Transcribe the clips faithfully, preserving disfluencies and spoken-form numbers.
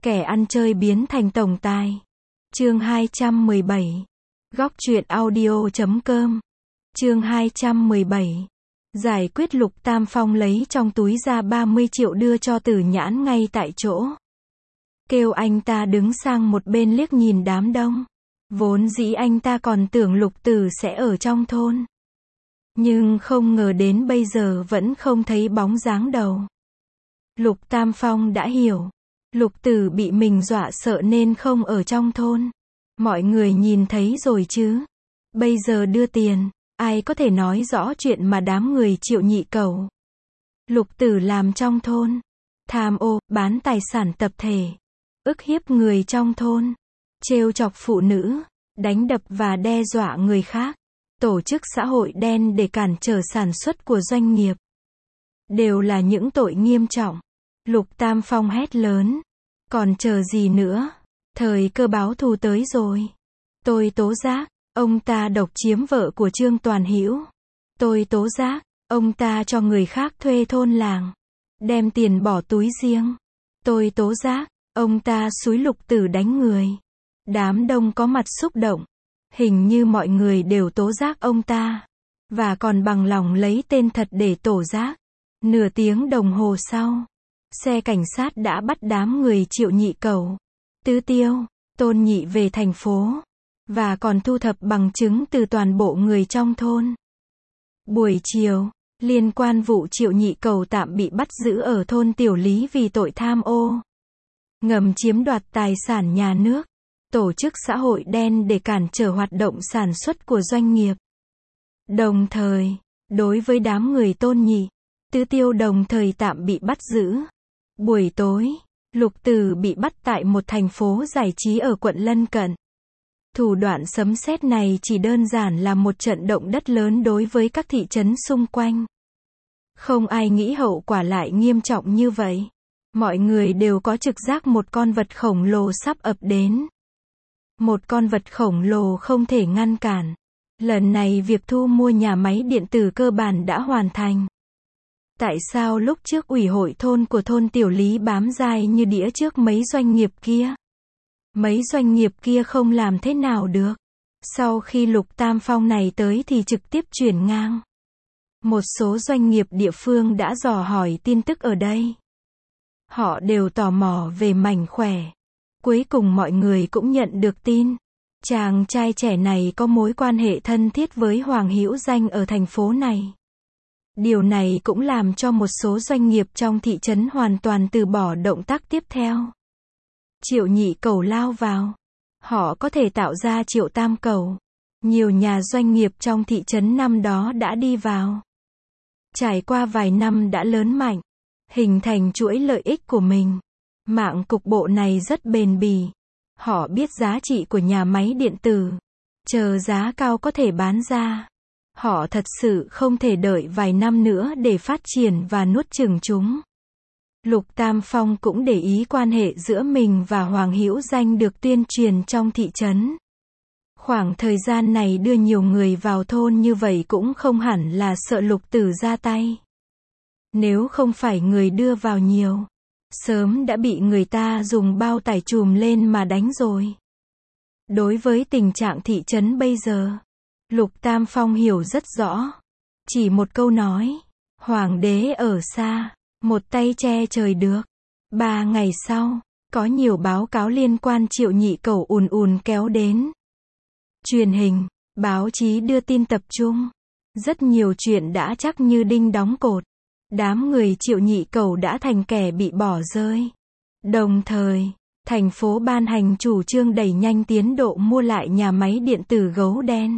Kẻ ăn chơi biến thành tổng tài. Chương hai trăm mười bảy. Góc truyện audio chấm com. Chương hai trăm mười bảy. Giải quyết. Lục Tam Phong lấy trong túi ra ba mươi triệu đưa cho Tử Nhãn ngay tại chỗ. Kêu anh ta đứng sang một bên liếc nhìn đám đông. Vốn dĩ anh ta còn tưởng Lục Tử sẽ ở trong thôn. Nhưng không ngờ đến bây giờ vẫn không thấy bóng dáng đâu. Lục Tam Phong đã hiểu. Lục Tử bị mình dọa sợ nên không ở trong thôn. Mọi người nhìn thấy rồi chứ. Bây giờ đưa tiền, ai có thể nói rõ chuyện mà đám người Triệu Nhị Cẩu. Lục Tử làm trong thôn. Tham ô, bán tài sản tập thể. Ức hiếp người trong thôn. Trêu chọc phụ nữ. Đánh đập và đe dọa người khác. Tổ chức xã hội đen để cản trở sản xuất của doanh nghiệp. Đều là những tội nghiêm trọng. Lục Tam Phong hét lớn. Còn chờ gì nữa? Thời cơ báo thù tới rồi. Tôi tố giác, ông ta độc chiếm vợ của Trương Toàn Hữu. Tôi tố giác, ông ta cho người khác thuê thôn làng. Đem tiền bỏ túi riêng. Tôi tố giác, ông ta xúi Lục Tử đánh người. Đám đông có mặt xúc động. Hình như mọi người đều tố giác ông ta. Và còn bằng lòng lấy tên thật để tổ giác. Nửa tiếng đồng hồ sau, xe cảnh sát đã bắt đám người Triệu Nhị Cẩu, Tứ Tiêu, Tôn Nhị về thành phố. Và còn thu thập bằng chứng từ toàn bộ người trong thôn. Buổi chiều, liên quan vụ Triệu Nhị Cẩu tạm bị bắt giữ ở thôn Tiểu Lý vì tội tham ô, ngầm chiếm đoạt tài sản nhà nước, tổ chức xã hội đen để cản trở hoạt động sản xuất của doanh nghiệp. Đồng thời, đối với đám người Tôn Nhị, Tứ Tiêu đồng thời tạm bị bắt giữ. Buổi tối, Lục Tử bị bắt tại một thành phố giải trí ở quận lân cận. Thủ đoạn sấm sét này chỉ đơn giản là một trận động đất lớn đối với các thị trấn xung quanh. Không ai nghĩ hậu quả lại nghiêm trọng như vậy. Mọi người đều có trực giác một con vật khổng lồ sắp ập đến. Một con vật khổng lồ không thể ngăn cản. Lần này việc thu mua nhà máy điện tử cơ bản đã hoàn thành. Tại sao lúc trước ủy hội thôn của thôn Tiểu Lý bám dai như đĩa trước mấy doanh nghiệp kia? Mấy doanh nghiệp kia không làm thế nào được. Sau khi Lục Tam Phong này tới thì trực tiếp chuyển ngang. Một số doanh nghiệp địa phương đã dò hỏi tin tức ở đây. Họ đều tò mò về mảnh khỏe. Cuối cùng mọi người cũng nhận được tin. Chàng trai trẻ này có mối quan hệ thân thiết với Hoàng Hữu Danh ở thành phố này. Điều này cũng làm cho một số doanh nghiệp trong thị trấn hoàn toàn từ bỏ động tác tiếp theo. Triệu Nhị Cẩu lao vào. Họ có thể tạo ra Triệu Tam Cẩu. Nhiều nhà doanh nghiệp trong thị trấn năm đó đã đi vào. Trải qua vài năm đã lớn mạnh. Hình thành chuỗi lợi ích của mình. Mạng cục bộ này rất bền bỉ. Họ biết giá trị của nhà máy điện tử. Chờ giá cao có thể bán ra. Họ thật sự không thể đợi vài năm nữa để phát triển và nuốt chửng chúng. Lục Tam Phong cũng để ý quan hệ giữa mình và Hoàng Hữu Danh được tuyên truyền trong thị trấn. Khoảng thời gian này đưa nhiều người vào thôn như vậy cũng không hẳn là sợ Lục Tử ra tay. Nếu không phải người đưa vào nhiều, sớm đã bị người ta dùng bao tải chùm lên mà đánh rồi. Đối với tình trạng thị trấn bây giờ, Lục Tam Phong hiểu rất rõ. Chỉ một câu nói, Hoàng đế ở xa, một tay che trời được. Ba ngày sau, có nhiều báo cáo liên quan Triệu Nhị Cẩu ùn ùn kéo đến. Truyền hình, báo chí đưa tin tập trung. Rất nhiều chuyện đã chắc như đinh đóng cột. Đám người Triệu Nhị Cẩu đã thành kẻ bị bỏ rơi. Đồng thời, thành phố ban hành chủ trương đẩy nhanh tiến độ mua lại nhà máy điện tử Gấu Đen.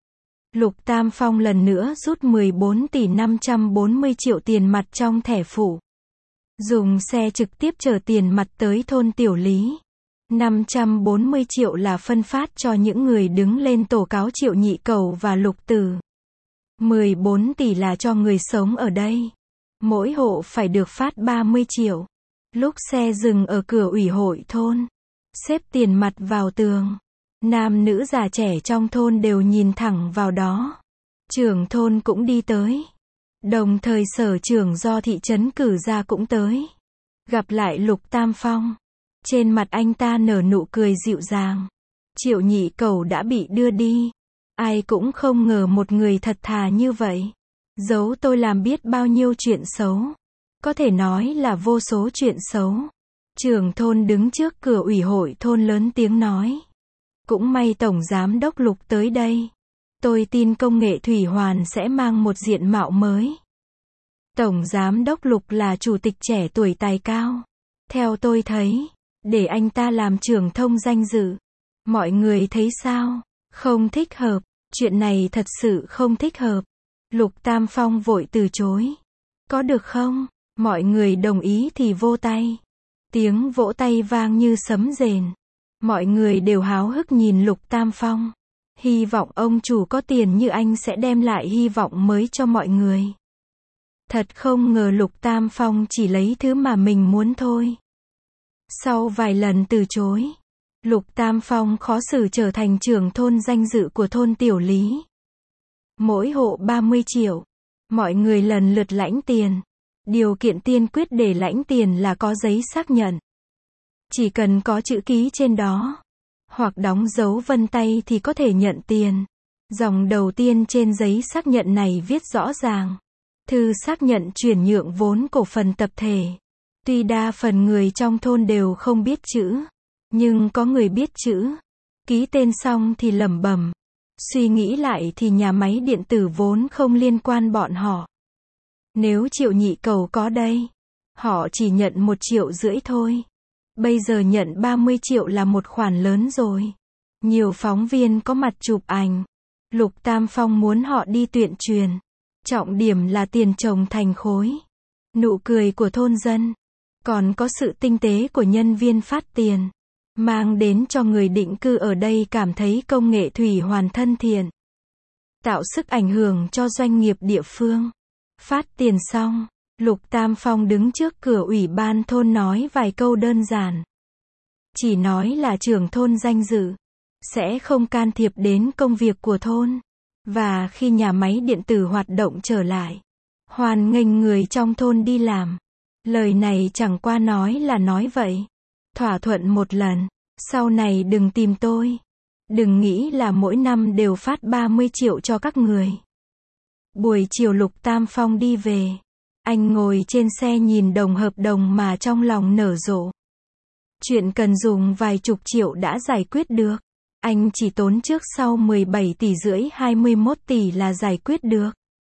Lục Tam Phong lần nữa rút mười bốn tỷ năm trăm bốn mươi triệu tiền mặt trong thẻ phụ. Dùng xe trực tiếp chở tiền mặt tới thôn Tiểu Lý. năm trăm bốn mươi triệu là phân phát cho những người đứng lên tố cáo Triệu Nhị Cẩu và Lục Tử. mười bốn tỷ là cho người sống ở đây. Mỗi hộ phải được phát ba mươi triệu. Lúc xe dừng ở cửa ủy hội thôn, xếp tiền mặt vào tường. Nam nữ già trẻ trong thôn đều nhìn thẳng vào đó. Trưởng thôn cũng đi tới. Đồng thời sở trưởng do thị trấn cử ra cũng tới. Gặp lại Lục Tam Phong. Trên mặt anh ta nở nụ cười dịu dàng. Triệu nhị cầu đã bị đưa đi. Ai cũng không ngờ một người thật thà như vậy. Giấu tôi làm biết bao nhiêu chuyện xấu. Có thể nói là vô số chuyện xấu. Trưởng thôn đứng trước cửa ủy hội thôn lớn tiếng nói. Cũng may Tổng Giám đốc Lục tới đây. Tôi tin công nghệ thủy hoàn sẽ mang một diện mạo mới. Tổng Giám đốc Lục là chủ tịch trẻ tuổi tài cao. Theo tôi thấy, để anh ta làm trưởng thông danh dự. Mọi người thấy sao? Không thích hợp. Chuyện này thật sự không thích hợp. Lục Tam Phong vội từ chối. Có được không? Mọi người đồng ý thì vỗ tay. Tiếng vỗ tay vang như sấm rền. Mọi người đều háo hức nhìn Lục Tam Phong. Hy vọng ông chủ có tiền như anh sẽ đem lại hy vọng mới cho mọi người. Thật không ngờ Lục Tam Phong chỉ lấy thứ mà mình muốn thôi. Sau vài lần từ chối, Lục Tam Phong khó xử trở thành trưởng thôn danh dự của thôn Tiểu Lý. Mỗi hộ ba mươi triệu. Mọi người lần lượt lãnh tiền. Điều kiện tiên quyết để lãnh tiền là có giấy xác nhận. Chỉ cần có chữ ký trên đó, hoặc đóng dấu vân tay thì có thể nhận tiền. Dòng đầu tiên trên giấy xác nhận này viết rõ ràng. Thư xác nhận chuyển nhượng vốn cổ phần tập thể. Tuy đa phần người trong thôn đều không biết chữ, nhưng có người biết chữ. Ký tên xong thì lẩm bẩm. Suy nghĩ lại thì nhà máy điện tử vốn không liên quan bọn họ. Nếu Triệu nhị cầu có đây, họ chỉ nhận một triệu rưỡi thôi. Bây giờ nhận ba mươi triệu là một khoản lớn rồi. Nhiều phóng viên có mặt chụp ảnh. Lục Tam Phong muốn họ đi tuyên truyền. Trọng điểm là tiền trồng thành khối. Nụ cười của thôn dân. Còn có sự tinh tế của nhân viên phát tiền. Mang đến cho người định cư ở đây cảm thấy công nghệ thủy hoàn thân thiện. Tạo sức ảnh hưởng cho doanh nghiệp địa phương. Phát tiền xong, Lục Tam Phong đứng trước cửa ủy ban thôn nói vài câu đơn giản. Chỉ nói là trưởng thôn danh dự. Sẽ không can thiệp đến công việc của thôn. Và khi nhà máy điện tử hoạt động trở lại, hoan nghênh người trong thôn đi làm. Lời này chẳng qua nói là nói vậy. Thỏa thuận một lần. Sau này đừng tìm tôi. Đừng nghĩ là mỗi năm đều phát ba mươi triệu cho các người. Buổi chiều Lục Tam Phong đi về. Anh ngồi trên xe nhìn đồng hợp đồng mà trong lòng nở rộ. Chuyện cần dùng vài chục triệu đã giải quyết được. Anh chỉ tốn trước sau mười bảy tỷ rưỡi hai mươi mốt tỷ là giải quyết được.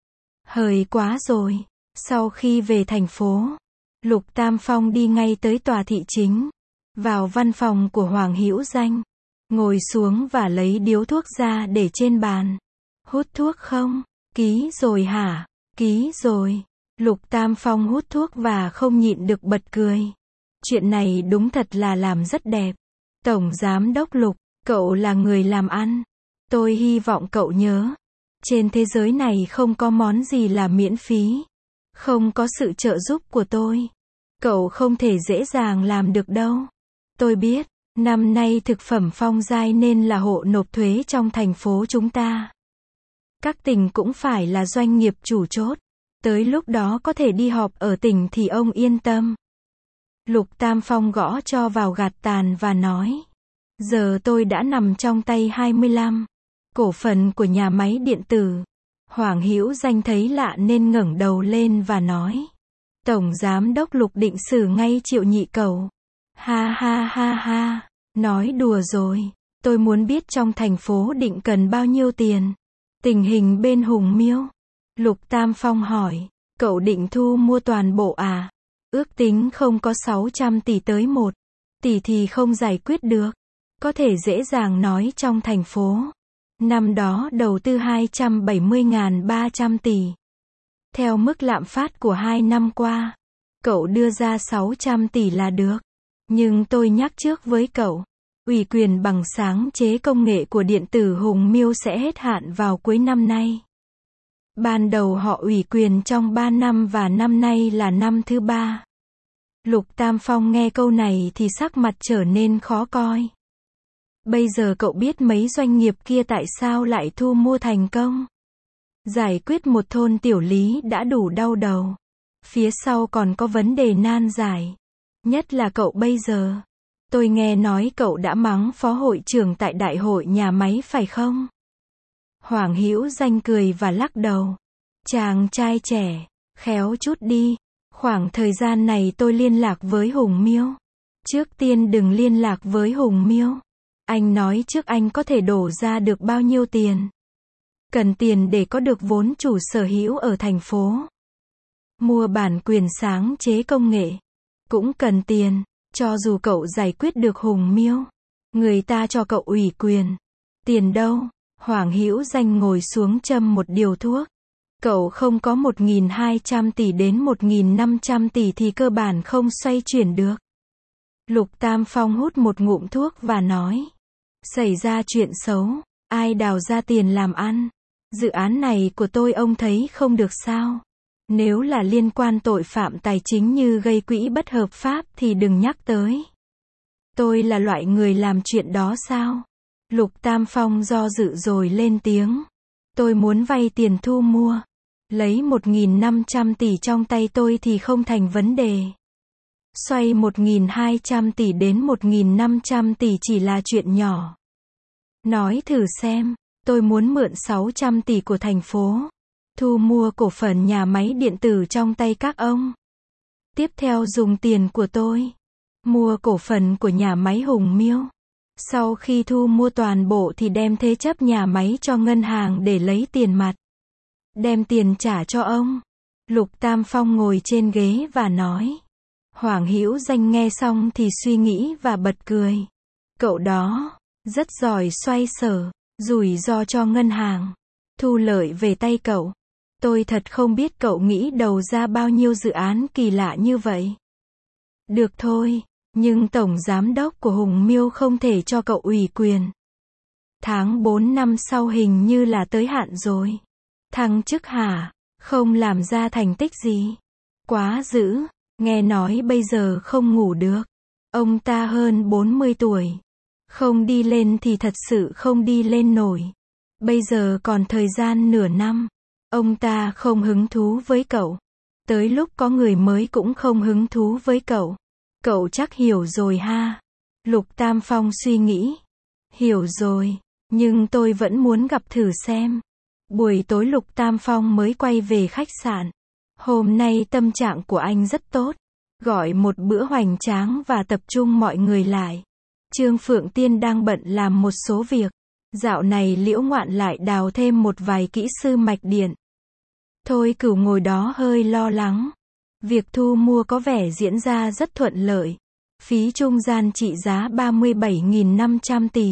Hời quá rồi. Sau khi về thành phố, Lục Tam Phong đi ngay tới tòa thị chính. Vào văn phòng của Hoàng Hữu Danh. Ngồi xuống và lấy điếu thuốc ra để trên bàn. Hút thuốc không? Ký rồi hả? Ký rồi. Lục Tam Phong hút thuốc và không nhịn được bật cười. Chuyện này đúng thật là làm rất đẹp. Tổng Giám đốc Lục, cậu là người làm ăn. Tôi hy vọng cậu nhớ. Trên thế giới này không có món gì là miễn phí. Không có sự trợ giúp của tôi. Cậu không thể dễ dàng làm được đâu. Tôi biết, năm nay thực phẩm phong giai nên là hộ nộp thuế trong thành phố chúng ta. Các tỉnh cũng phải là doanh nghiệp chủ chốt. Tới lúc đó có thể đi họp ở tỉnh thì ông yên tâm. Lục Tam Phong gõ cho vào gạt tàn và nói. Giờ tôi đã nằm trong tay hai mươi lăm. Cổ phần của nhà máy điện tử. Hoàng Hữu Danh thấy lạ nên ngẩng đầu lên và nói. Tổng Giám đốc Lục định xử ngay Triệu nhị cầu. Ha ha ha ha. Nói đùa rồi. Tôi muốn biết trong thành phố định cần bao nhiêu tiền. Tình hình bên Hùng Miêu. Lục Tam Phong hỏi. Cậu định thu mua toàn bộ à? Ước tính không có sáu trăm tỷ tới một tỷ thì không giải quyết được. Có thể dễ dàng nói trong thành phố. Năm đó đầu tư hai trăm bảy mươi nghìn ba trăm tỷ. Theo mức lạm phát của hai năm qua, cậu đưa ra sáu trăm tỷ là được. Nhưng tôi nhắc trước với cậu, ủy quyền bằng sáng chế công nghệ của điện tử Hùng Miêu sẽ hết hạn vào cuối năm nay. Ban đầu họ ủy quyền trong ba năm và năm nay là năm thứ ba. Lục Tam Phong nghe câu này thì sắc mặt trở nên khó coi. Bây giờ cậu biết mấy doanh nghiệp kia tại sao lại thu mua thành công. Giải quyết một thôn Tiểu Lý đã đủ đau đầu. Phía sau còn có vấn đề nan giải. Nhất là cậu bây giờ. Tôi nghe nói cậu đã mắng phó hội trưởng tại đại hội nhà máy phải không? Hoàng Hữu Danh cười và lắc đầu. Chàng trai trẻ, khéo chút đi. Khoảng thời gian này tôi liên lạc với Hùng Miêu. Trước tiên đừng liên lạc với Hùng Miêu. Anh nói trước anh có thể đổ ra được bao nhiêu tiền. Cần tiền để có được vốn chủ sở hữu ở thành phố. Mua bản quyền sáng chế công nghệ. Cũng cần tiền. Cho dù cậu giải quyết được Hùng Miêu, người ta cho cậu ủy quyền. Tiền đâu? Hoàng Hữu Danh ngồi xuống châm một điều thuốc. Cậu không có một nghìn hai trăm tỷ đến một nghìn năm trăm tỷ thì cơ bản không xoay chuyển được. Lục Tam Phong hút một ngụm thuốc và nói. Xảy ra chuyện xấu, ai đào ra tiền làm ăn? Dự án này của tôi ông thấy không được sao? Nếu là liên quan tội phạm tài chính như gây quỹ bất hợp pháp thì đừng nhắc tới. Tôi là loại người làm chuyện đó sao? Lục Tam Phong do dự rồi lên tiếng. Tôi muốn vay tiền thu mua. Lấy một nghìn năm trăm tỷ trong tay tôi thì không thành vấn đề. Xoay một nghìn hai trăm tỷ đến một nghìn năm trăm tỷ chỉ là chuyện nhỏ. Nói thử xem, tôi muốn mượn sáu trăm tỷ của thành phố. Thu mua cổ phần nhà máy điện tử trong tay các ông. Tiếp theo dùng tiền của tôi. Mua cổ phần của nhà máy Hùng Miêu. Sau khi thu mua toàn bộ thì đem thế chấp nhà máy cho ngân hàng để lấy tiền mặt. Đem tiền trả cho ông. Lục Tam Phong ngồi trên ghế và nói. Hoàng Hữu Danh nghe xong thì suy nghĩ và bật cười. Cậu đó, rất giỏi xoay sở, rủi ro cho ngân hàng. Thu lợi về tay cậu. Tôi thật không biết cậu nghĩ đầu ra bao nhiêu dự án kỳ lạ như vậy. Được thôi, nhưng tổng giám đốc của Hùng Miêu không thể cho cậu ủy quyền. Tháng bốn năm sau hình như là tới hạn rồi. Thăng chức hả? Không làm ra thành tích gì. Quá dữ, nghe nói bây giờ không ngủ được. Ông ta hơn bốn mươi tuổi. Không đi lên thì thật sự không đi lên nổi. Bây giờ còn thời gian nửa năm. Ông ta không hứng thú với cậu. Tới lúc có người mới cũng không hứng thú với cậu. Cậu chắc hiểu rồi ha. Lục Tam Phong suy nghĩ. Hiểu rồi, nhưng tôi vẫn muốn gặp thử xem. Buổi tối Lục Tam Phong mới quay về khách sạn. Hôm nay tâm trạng của anh rất tốt. Gọi một bữa hoành tráng và tập trung mọi người lại. Trương Phượng Tiên đang bận làm một số việc. Dạo này Liễu Ngoạn lại đào thêm một vài kỹ sư mạch điện. Thôi Cửu ngồi đó hơi lo lắng. Việc thu mua có vẻ diễn ra rất thuận lợi. Phí trung gian trị giá ba mươi bảy nghìn năm trăm tỷ.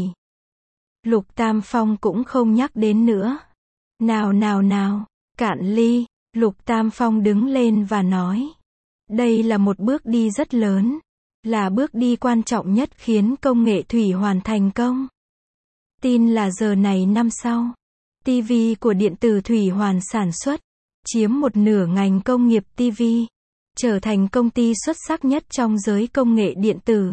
Lục Tam Phong cũng không nhắc đến nữa. Nào nào nào, cạn ly. Lục Tam Phong đứng lên và nói. Đây là một bước đi rất lớn. Là bước đi quan trọng nhất khiến công nghệ thủy hoàn thành công. Tin là giờ này năm sau, ti vi của điện tử thủy hoàn sản xuất, chiếm một nửa ngành công nghiệp ti vi, trở thành công ty xuất sắc nhất trong giới công nghệ điện tử.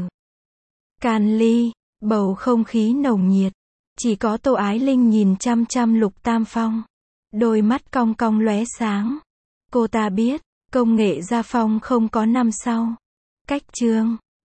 Can ly, bầu không khí nồng nhiệt, chỉ có Tô Ái Linh nhìn chăm chăm Lục Tam Phong, đôi mắt cong cong lóe sáng. Cô ta biết, công nghệ gia phong không có năm sau. Cách chương